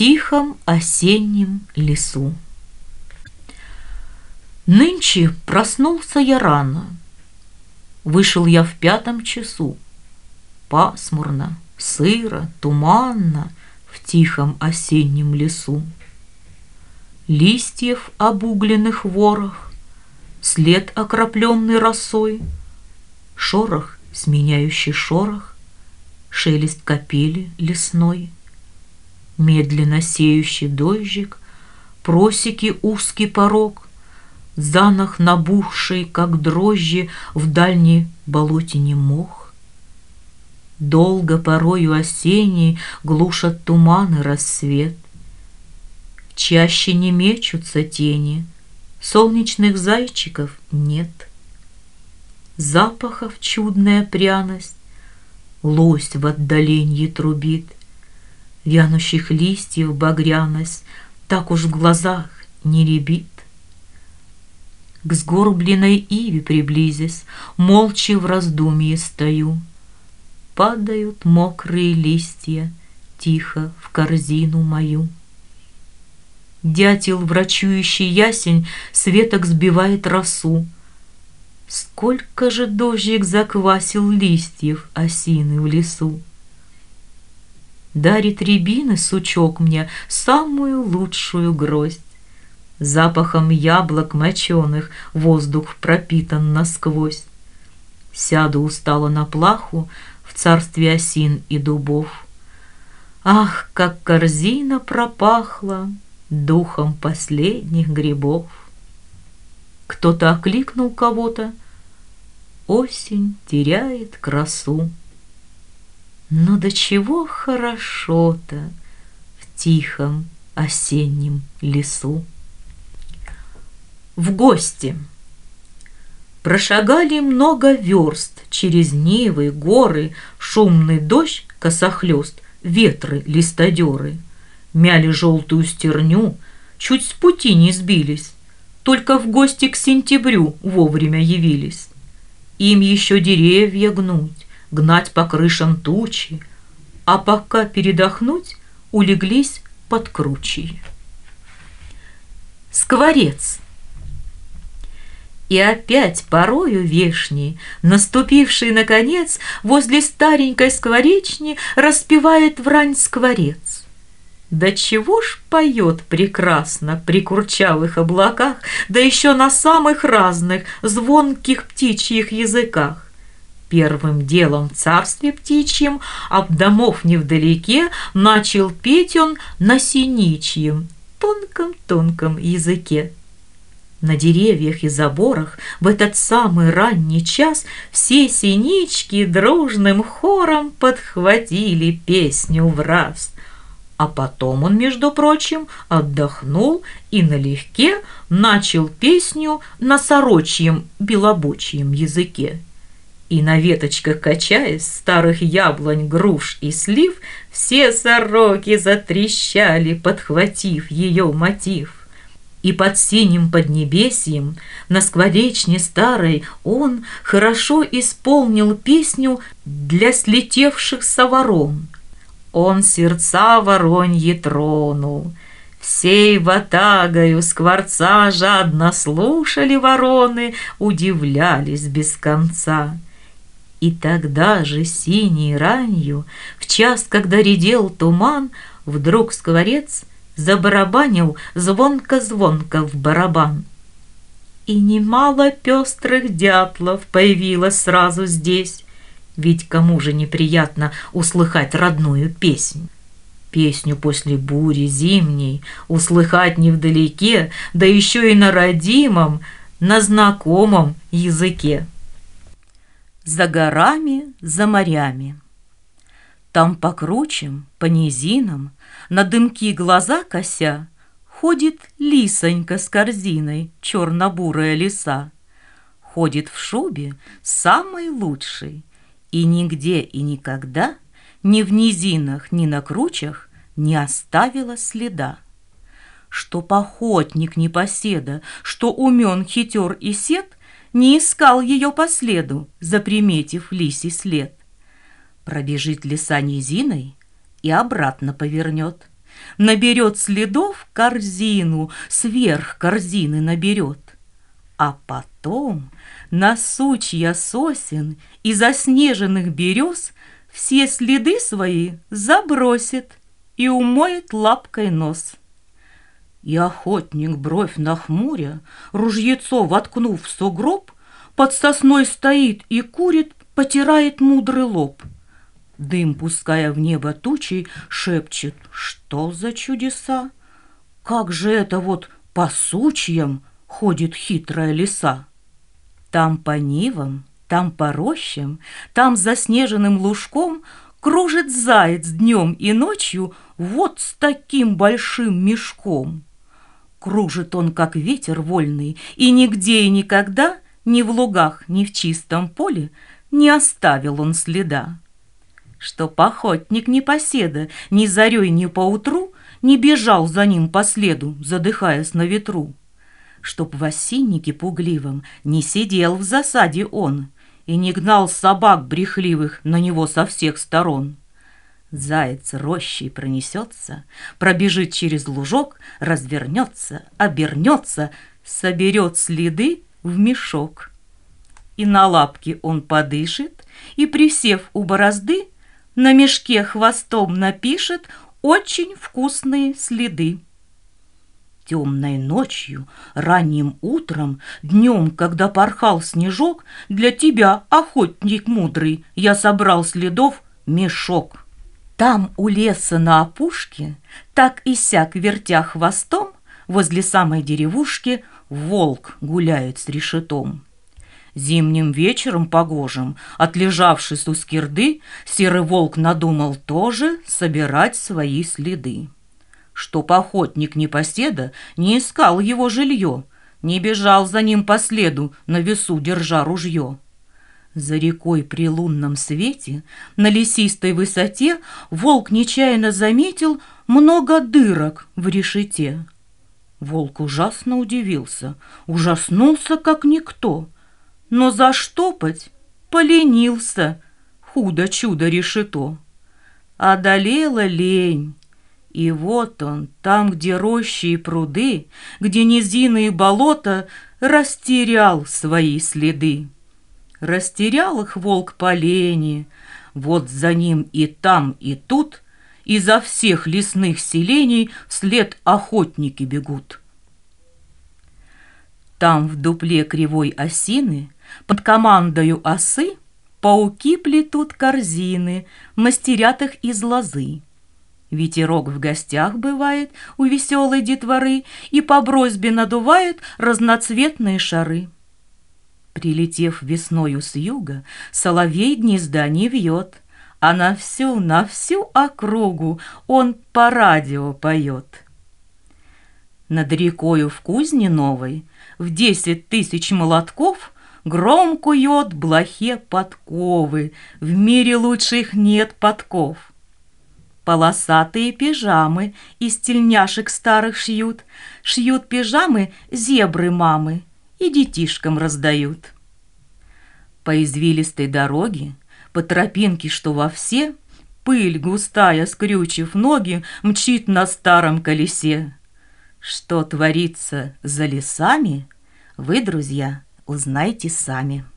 тихом осеннем лесу. Нынче проснулся я рано. Вышел я в 5 часу. Пасмурно, сыро, туманно в тихом осеннем лесу. Листьев обугленных ворох, след окропленный росой, шорох, сменяющий шорох, шелест капели лесной, медленно сеющий дождик, просеки узкий порог, занах набухший, как дрожжи, в дальней болотине мох. Долго порою осенний глушат туманы рассвет. Чаще не мечутся тени, солнечных зайчиков нет. Запахов чудная пряность, лось в отдаленье трубит. Вянущих листьев багряность так уж в глазах не рябит. К сгорбленной иве приблизясь, молча в раздумье стою. Падают мокрые листья тихо в корзину мою. Дятел, врачующий ясень, с веток сбивает росу. Сколько же дождик заквасил листьев осины в лесу. Дарит рябины сучок мне самую лучшую гроздь. Запахом яблок моченых воздух пропитан насквозь. Сяду устало на плаху в царстве осин и дубов. Ах, как корзина пропахла духом последних грибов. Кто-то окликнул кого-то. Осень теряет красу. Но до чего хорошо-то в тихом осеннем лесу. В гости. Прошагали много верст через нивы, горы, шумный дождь, косохлёст, ветры, листодеры. Мяли желтую стерню, чуть с пути не сбились, только в гости к сентябрю вовремя явились. Им еще деревья гнуть, гнать по крышам тучи, а пока передохнуть, улеглись под кручей. Скворец. И опять порою вешний, наступивший наконец, возле старенькой скворечни распевает врань скворец. Да чего ж поет прекрасно при курчавых облаках, да еще на самых разных звонких птичьих языках. Первым делом в царстве птичьем, об домов невдалеке, начал петь он на синичьем, тонком-тонком языке. На деревьях и заборах в этот самый ранний час все синички дружным хором подхватили песню враз. А потом он, между прочим, отдохнул и налегке начал песню на сорочьем белобочьем языке. И на веточках, качаясь, старых яблонь, груш и слив, все сороки затрещали, подхватив ее мотив. И под синим поднебесьем на скворечне старой он хорошо исполнил песню для слетевших со ворон. Он сердца вороньи тронул. Всей ватагою скворца жадно слушали вороны, удивлялись без конца. И тогда же синей ранью, в час, когда редел туман, вдруг скворец забарабанил звонко-звонко в барабан. И немало пестрых дятлов появилось сразу здесь, ведь кому же неприятно услыхать родную песнь? Песню после бури зимней услыхать невдалеке, да еще и на родимом, на знакомом языке. За горами, за морями. Там по кручам, по низинам, на дымки глаза кося, ходит лисонька с корзиной, черно-бурая лиса. Ходит в шубе самой лучшей, и нигде и никогда ни в низинах, ни на кручах не оставила следа. Что охотник непоседа, что умен, хитер и сет, не искал ее по следу, заприметив лисий след. Пробежит лиса низиной и обратно повернет, наберет следов корзину, сверх корзины наберет. А потом на сучья сосен и заснеженных берез все следы свои забросит и умоет лапкой нос. И охотник, бровь нахмуря, ружьецо воткнув в сугроб, под сосной стоит и курит, потирает мудрый лоб. Дым, пуская в небо тучей, шепчет: что за чудеса? Как же это вот по сучьям ходит хитрая лиса? Там по нивам, там по рощам, там заснеженным лужком кружит заяц днем и ночью вот с таким большим мешком. Кружит он, как ветер вольный, и нигде и никогда, ни в лугах, ни в чистом поле, не оставил он следа. Чтоб охотник непоседа ни зарей, ни поутру не бежал за ним по следу, задыхаясь на ветру. Чтоб в осиннике пугливом не сидел в засаде он и не гнал собак брехливых на него со всех сторон. Заяц рощей пронесется, пробежит через лужок, развернется, обернется, соберет следы в мешок. И на лапки он подышит, и, присев у борозды, на мешке хвостом напишет очень вкусные следы. Темной ночью, ранним утром, днем, когда порхал снежок, для тебя, охотник мудрый, я собрал следов мешок. Там у леса на опушке, так и сяк вертя хвостом, возле самой деревушки волк гуляет с решетом. Зимним вечером погожим, отлежавшись у скирды, серый волк надумал тоже собирать свои следы. Чтоб охотник непоседа не искал его жилье, не бежал за ним по следу, на весу держа ружье. За рекой при лунном свете, на лесистой высоте, волк нечаянно заметил много дырок в решете. Волк ужасно удивился, ужаснулся как никто, но заштопать поленился худо-чудо решето. Одолела лень, и вот он, там, где рощи и пруды, где низины и болота, растерял свои следы. Растерял их волк по лени, вот за ним и там, и тут, изо всех лесных селений вслед охотники бегут. Там в дупле кривой осины, под командою осы, пауки плетут корзины, мастерят их из лозы. Ветерок в гостях бывает у веселой детворы и по просьбе надувает разноцветные шары. Прилетев весною с юга, соловей гнезда не вьет, а на всю округу он по радио поет. Над рекою в кузне новой в 10 000 молотков гром кует блохе подковы, в мире лучших нет подков. Полосатые пижамы из тельняшек старых шьют, шьют пижамы зебры мамы и детишкам раздают. По извилистой дороге, по тропинке, что вовсе, пыль густая, скрючив ноги, мчит на старом колесе. Что творится за лесами, вы, друзья, узнайте сами.